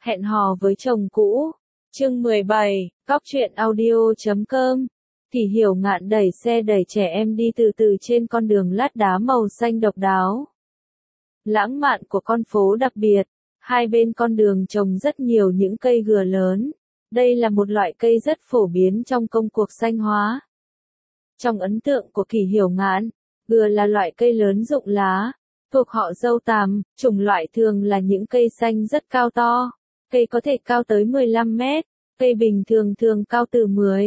Hẹn hò với chồng cũ. Chương 17, Cóc truyện audio.com. Thì Hiểu Ngạn đẩy xe đẩy trẻ em đi từ từ trên con đường lát đá màu xanh độc đáo. Lãng mạn của con phố đặc biệt, hai bên con đường trồng rất nhiều những cây gừa lớn. Đây là một loại cây rất phổ biến trong công cuộc xanh hóa. Trong ấn tượng của Kỳ Hiểu Ngạn, gừa là loại cây lớn rụng lá, thuộc họ dâu tằm, chủng loại thường là những cây xanh rất cao to. Cây có thể cao tới 15 mét, cây bình thường thường cao từ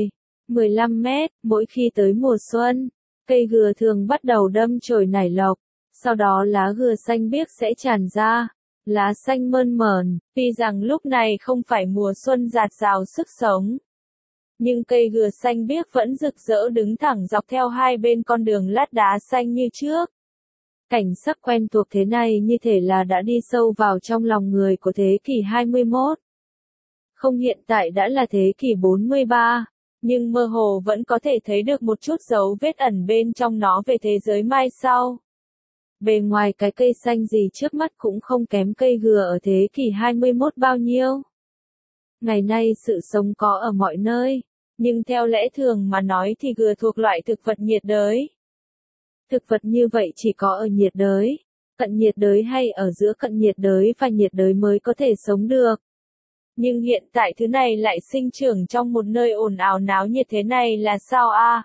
10-15 mét. Mỗi khi tới mùa xuân, cây gừa thường bắt đầu đâm chồi nảy lộc, sau đó lá gừa xanh biếc sẽ tràn ra, lá xanh mơn mởn. Tuy rằng lúc này không phải mùa xuân rạt rào sức sống, nhưng cây gừa xanh biếc vẫn rực rỡ đứng thẳng dọc theo hai bên con đường lát đá xanh như trước. Cảnh sắc quen thuộc thế này như thể là đã đi sâu vào trong lòng người của thế kỷ 21. Không, hiện tại đã là thế kỷ 43, nhưng mơ hồ vẫn có thể thấy được một chút dấu vết ẩn bên trong nó về thế giới mai sau. Bề ngoài cái cây xanh gì trước mắt cũng không kém cây gừa ở thế kỷ 21 bao nhiêu. Ngày nay sự sống có ở mọi nơi, nhưng theo lẽ thường mà nói thì gừa thuộc loại thực vật nhiệt đới. Thực vật như vậy chỉ có ở nhiệt đới, cận nhiệt đới hay ở giữa cận nhiệt đới và nhiệt đới mới có thể sống được. Nhưng hiện tại thứ này lại sinh trưởng trong một nơi ồn ào náo nhiệt thế này là sao a?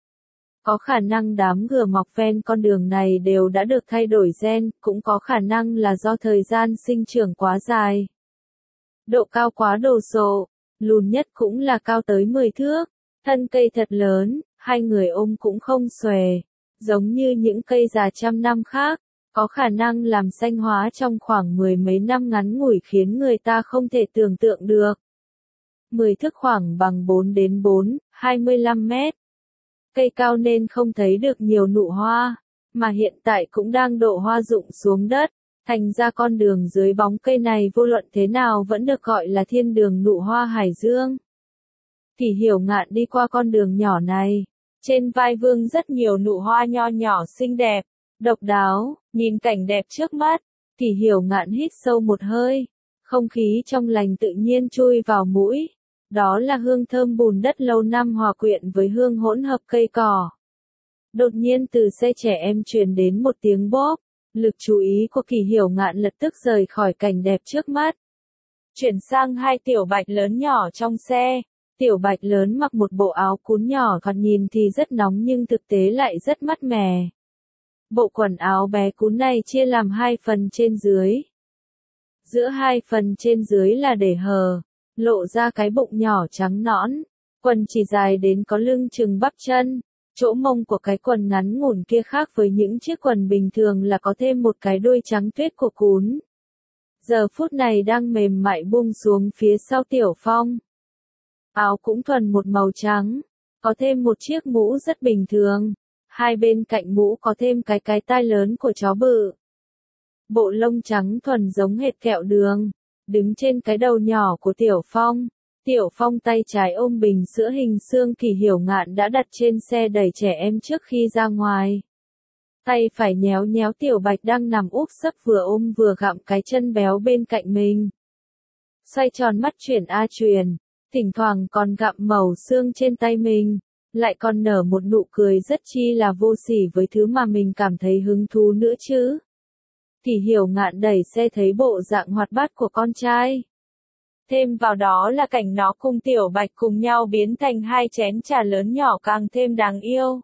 Có khả năng đám gừa mọc ven con đường này đều đã được thay đổi gen, cũng có khả năng là do thời gian sinh trưởng quá dài. Độ cao quá đồ sộ, lùn nhất cũng là cao tới 10 thước, thân cây thật lớn, hai người ôm cũng không xòe, giống như những cây già trăm năm khác, có khả năng làm xanh hóa trong khoảng 10 mấy năm ngắn ngủi khiến người ta không thể tưởng tượng được. 10 thước khoảng bằng 4 đến 25 mét. Cây cao nên không thấy được nhiều nụ hoa, mà hiện tại cũng đang độ hoa rụng xuống đất, thành ra con đường dưới bóng cây này vô luận thế nào vẫn được gọi là thiên đường nụ hoa Hải Dương. Thì Hiểu Ngạn đi qua con đường nhỏ này, trên vai vương rất nhiều nụ hoa nho nhỏ xinh đẹp, độc đáo. Nhìn cảnh đẹp trước mắt, thì Hiểu Ngạn hít sâu một hơi, không khí trong lành tự nhiên chui vào mũi. Đó là hương thơm bùn đất lâu năm hòa quyện với hương hỗn hợp cây cỏ. Đột nhiên từ xe trẻ em truyền đến một tiếng bốp, lực chú ý của Kỳ Hiểu Ngạn lập tức rời khỏi cảnh đẹp trước mắt. Chuyển sang hai tiểu bạch lớn nhỏ trong xe. Tiểu bạch lớn mặc một bộ áo cún nhỏ, thoạt nhìn thì rất nóng nhưng thực tế lại rất mát mẻ. Bộ quần áo bé cún này chia làm hai phần trên dưới. Giữa hai phần trên dưới là để hờ, lộ ra cái bụng nhỏ trắng nõn, quần chỉ dài đến có lưng chừng bắp chân. Chỗ mông của cái quần ngắn ngủn kia khác với những chiếc quần bình thường là có thêm một cái đuôi trắng tuyết của cún. Giờ phút này đang mềm mại buông xuống phía sau Tiểu Phong. Áo cũng thuần một màu trắng, có thêm một chiếc mũ rất bình thường. Hai bên cạnh mũ có thêm cái tai lớn của chó bự. Bộ lông trắng thuần giống hệt kẹo đường, đứng trên cái đầu nhỏ của Tiểu Phong. Tiểu Phong tay trái ôm bình sữa hình xương Kỳ Hiểu Ngạn đã đặt trên xe đẩy trẻ em trước khi ra ngoài. Tay phải nhéo nhéo Tiểu Bạch đang nằm úp sấp vừa ôm vừa gặm cái chân béo bên cạnh mình. Xoay tròn mắt chuyển a chuyển, thỉnh thoảng còn gặm mẩu xương trên tay mình. Lại còn nở một nụ cười rất chi là vô sỉ với thứ mà mình cảm thấy hứng thú nữa chứ. Thì Hiểu Ngạn đẩy xe thấy bộ dạng hoạt bát của con trai. Thêm vào đó là cảnh nó cùng Tiểu Bạch cùng nhau biến thành hai chén trà lớn nhỏ càng thêm đáng yêu.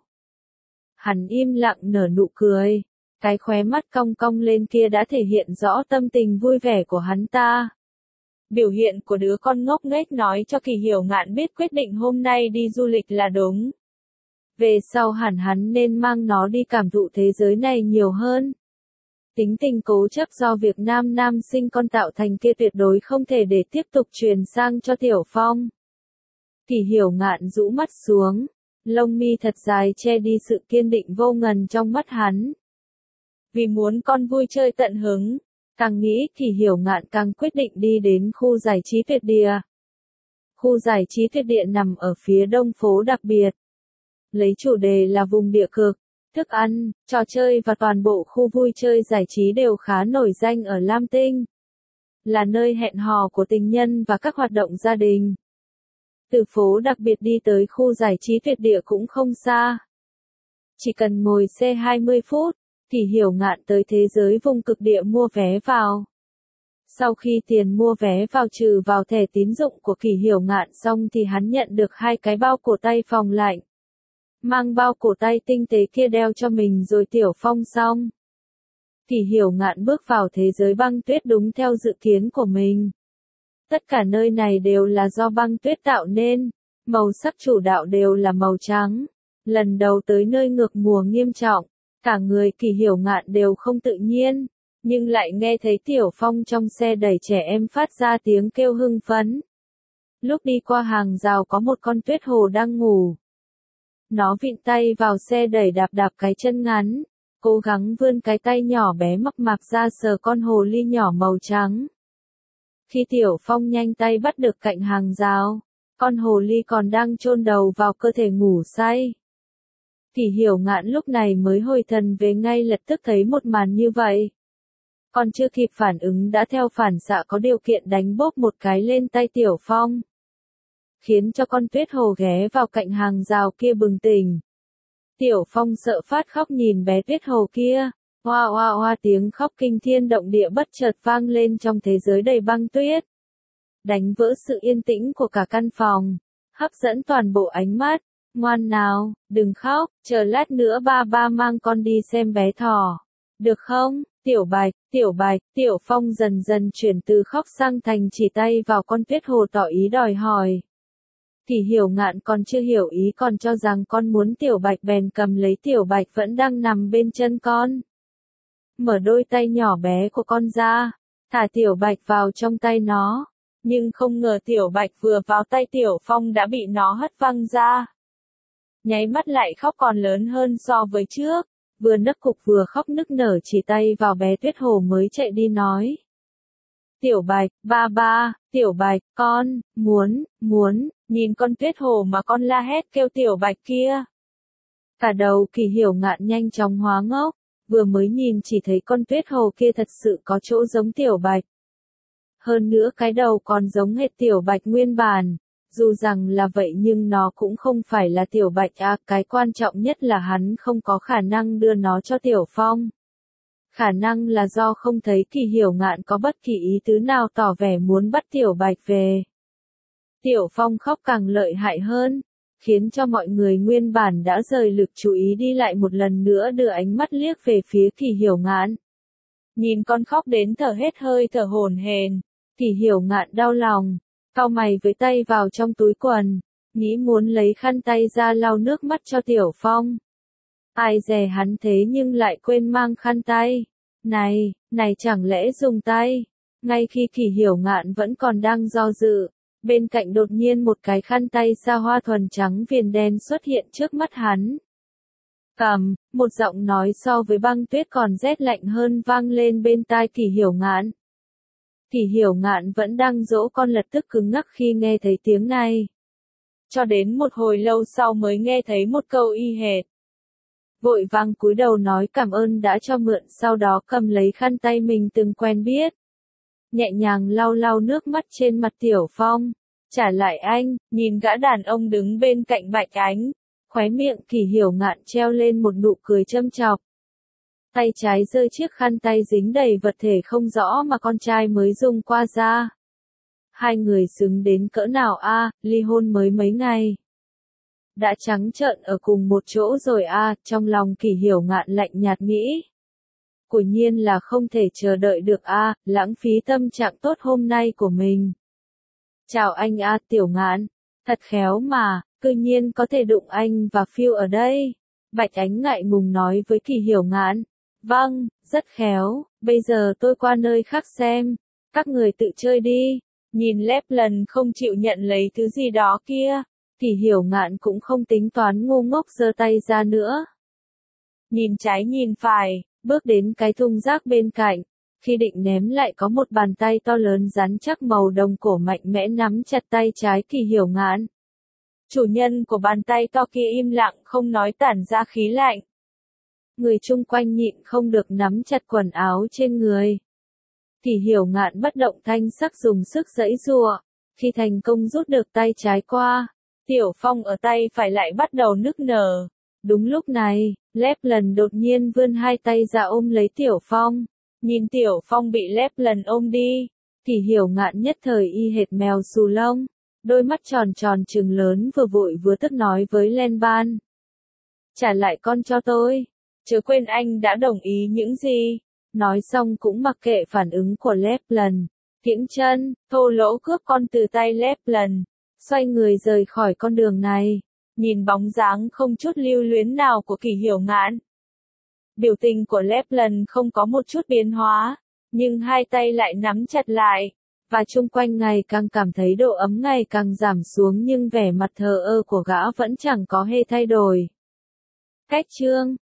Hắn im lặng nở nụ cười, cái khóe mắt cong cong lên kia đã thể hiện rõ tâm tình vui vẻ của hắn ta. Biểu hiện của đứa con ngốc nghếch nói cho Kỳ Hiểu Ngạn biết quyết định hôm nay đi du lịch là đúng. Về sau hẳn hắn nên mang nó đi cảm thụ thế giới này nhiều hơn. Tính tình cố chấp do việc nam sinh con tạo thành kia tuyệt đối không thể để tiếp tục truyền sang cho Tiểu Phong. Kỳ Hiểu Ngạn rũ mắt xuống, lông mi thật dài che đi sự kiên định vô ngần trong mắt hắn. Vì muốn con vui chơi tận hứng, càng nghĩ Kỳ Hiểu Ngạn càng quyết định đi đến khu giải trí Tuyệt Địa. Khu giải trí Tuyệt Địa nằm ở phía đông phố đặc biệt. Lấy chủ đề là vùng địa cực, thức ăn, trò chơi và toàn bộ khu vui chơi giải trí đều khá nổi danh ở Lam Tinh. là nơi hẹn hò của tình nhân và các hoạt động gia đình. Từ phố đặc biệt đi tới khu giải trí tuyệt địa cũng không xa. Chỉ cần ngồi xe 20 phút, thì Hiểu Ngạn tới thế giới vùng cực địa mua vé vào. Sau khi tiền mua vé vào trừ vào thẻ tín dụng của Kỳ Hiểu Ngạn xong thì hắn nhận được 2 cái bao cổ tay phòng lạnh. Mang bao cổ tay tinh tế kia đeo cho mình rồi Tiểu Phong xong. Kỳ Hiểu Ngạn bước vào thế giới băng tuyết đúng theo dự kiến của mình. Tất cả nơi này đều là do băng tuyết tạo nên, màu sắc chủ đạo đều là màu trắng. Lần đầu tới nơi ngược mùa nghiêm trọng, cả người Kỳ Hiểu Ngạn đều không tự nhiên, nhưng lại nghe thấy Tiểu Phong trong xe đẩy trẻ em phát ra tiếng kêu hưng phấn. Lúc đi qua hàng rào có một con tuyết hồ đang ngủ. Nó vịn tay vào xe đẩy đạp đạp cái chân ngắn, cố gắng vươn cái tay nhỏ bé mập mạp ra sờ con hồ ly nhỏ màu trắng. Khi Tiểu Phong nhanh tay bắt được cạnh hàng rào, con hồ ly còn đang chôn đầu vào cơ thể ngủ say. Kỳ Hiểu Ngạn lúc này mới hồi thần về ngay lập tức thấy một màn như vậy. Còn chưa kịp phản ứng đã theo phản xạ có điều kiện đánh bốp một cái lên tay Tiểu Phong. Khiến cho con tuyết hồ ghé vào cạnh hàng rào kia bừng tỉnh. Tiểu Phong sợ phát khóc nhìn bé tuyết hồ kia. Hoa hoa hoa tiếng khóc kinh thiên động địa bất chợt vang lên trong thế giới đầy băng tuyết. Đánh vỡ sự yên tĩnh của cả căn phòng. Hấp dẫn toàn bộ ánh mắt. Ngoan nào, đừng khóc, chờ lát nữa ba mang con đi xem bé thỏ. Được không, Tiểu Bạch, Tiểu Phong dần dần chuyển từ khóc sang thành chỉ tay vào con tuyết hồ tỏ ý đòi hỏi. Thì Hiểu Ngạn còn chưa hiểu ý còn cho rằng con muốn Tiểu Bạch bèn cầm lấy Tiểu Bạch vẫn đang nằm bên chân con. Mở đôi tay nhỏ bé của con ra, thả Tiểu Bạch vào trong tay nó. Nhưng không ngờ Tiểu Bạch vừa vào tay Tiểu Phong đã bị nó hất văng ra. Nháy mắt lại khóc còn lớn hơn so với trước, vừa nấc cục vừa khóc nức nở chỉ tay vào bé tuyết hồ mới chạy đi nói. Tiểu Bạch, ba, Tiểu Bạch, con, muốn, nhìn con tuyết hồ mà con la hét kêu Tiểu Bạch kia. Cả đầu Kỳ Hiểu Ngạn nhanh chóng hóa ngốc, vừa mới nhìn chỉ thấy con tuyết hồ kia thật sự có chỗ giống Tiểu Bạch. Hơn nữa cái đầu còn giống hệt Tiểu Bạch nguyên bản. Dù rằng là vậy nhưng nó cũng không phải là Tiểu Bạch cái quan trọng nhất là hắn không có khả năng đưa nó cho Tiểu Phong. Khả năng là do không thấy Kỳ Hiểu Ngạn có bất kỳ ý tứ nào tỏ vẻ muốn bắt Tiểu Bạch về. Tiểu Phong khóc càng lợi hại hơn, khiến cho mọi người nguyên bản đã rời lực chú ý đi lại một lần nữa đưa ánh mắt liếc về phía Kỳ Hiểu Ngạn. Nhìn con khóc đến thở hết hơi thở hổn hển, Kỳ Hiểu Ngạn đau lòng. Cau mày với tay vào trong túi quần, nghĩ muốn lấy khăn tay ra lau nước mắt cho Tiểu Phong. Ai dè hắn thế nhưng lại quên mang khăn tay. Này chẳng lẽ dùng tay? Ngay khi Kỳ Hiểu Ngạn vẫn còn đang do dự, bên cạnh đột nhiên một cái khăn tay xa hoa thuần trắng viền đen xuất hiện trước mắt hắn. Một giọng nói so với băng tuyết còn rét lạnh hơn vang lên bên tai Kỳ Hiểu Ngạn. Kỳ Hiểu Ngạn vẫn đang dỗ con lập tức cứng ngắc khi nghe thấy tiếng này. Cho đến một hồi lâu sau mới nghe thấy một câu y hệt. Vội vàng cúi đầu nói cảm ơn đã cho mượn, sau đó cầm lấy khăn tay mình từng quen biết. Nhẹ nhàng lau nước mắt trên mặt Tiểu Phong. Trả lại anh, nhìn gã đàn ông đứng bên cạnh Bạch Ánh. Khóe miệng Kỳ Hiểu Ngạn treo lên một nụ cười châm chọc. Tay trái giơ chiếc khăn tay dính đầy vật thể không rõ mà con trai mới dùng qua ra. Hai người xứng đến cỡ nào ly hôn mới mấy ngày. Đã trắng trợn ở cùng một chỗ rồi trong lòng Kỳ Hiểu Ngạn lạnh nhạt nghĩ. Quả nhiên là không thể chờ đợi được lãng phí tâm trạng tốt hôm nay của mình. Chào anh Tiểu Ngạn, thật khéo mà, cư nhiên có thể đụng anh và Phiêu ở đây. Bạch Ánh ngại ngùng nói với Kỳ Hiểu Ngạn. Vâng, rất khéo, bây giờ tôi qua nơi khác xem. Các người tự chơi đi. Nhìn Lép Lần không chịu nhận lấy thứ gì đó kia. Kỳ Hiểu Ngạn cũng không tính toán ngu ngốc giơ tay ra nữa. Nhìn trái nhìn phải, bước đến cái thùng rác bên cạnh. Khi định ném lại có một bàn tay to lớn rắn chắc màu đồng cổ mạnh mẽ nắm chặt tay trái Kỳ Hiểu Ngạn. Chủ nhân của bàn tay to kia im lặng không nói, tản ra khí lạnh. Người chung quanh nhịn không được nắm chặt quần áo trên người. Thì Hiểu Ngạn bất động thanh sắc dùng sức giãy giụa, khi thành công rút được tay trái qua, Tiểu Phong ở tay phải lại bắt đầu nức nở. Đúng lúc này, Lép Lần đột nhiên vươn hai tay ra ôm lấy Tiểu Phong. Nhìn Tiểu Phong bị Lép Lần ôm đi, thì Hiểu Ngạn nhất thời y hệt mèo xù lông, đôi mắt tròn tròn trừng lớn vừa vội vừa tức nói với Len Ban. Trả lại con cho tôi, chớ quên anh đã đồng ý những gì. Nói xong cũng mặc kệ phản ứng của Lép Lần, kiễng chân, thô lỗ cướp con từ tay Lép Lần, xoay người rời khỏi con đường này. Nhìn bóng dáng không chút lưu luyến nào của Kỳ Hiểu Ngạn, biểu tình của Lép Lần không có một chút biến hóa, nhưng hai tay lại nắm chặt lại, và chung quanh ngày càng cảm thấy độ ấm ngày càng giảm xuống, nhưng vẻ mặt thờ ơ của gã vẫn chẳng có hề thay đổi. Cách chương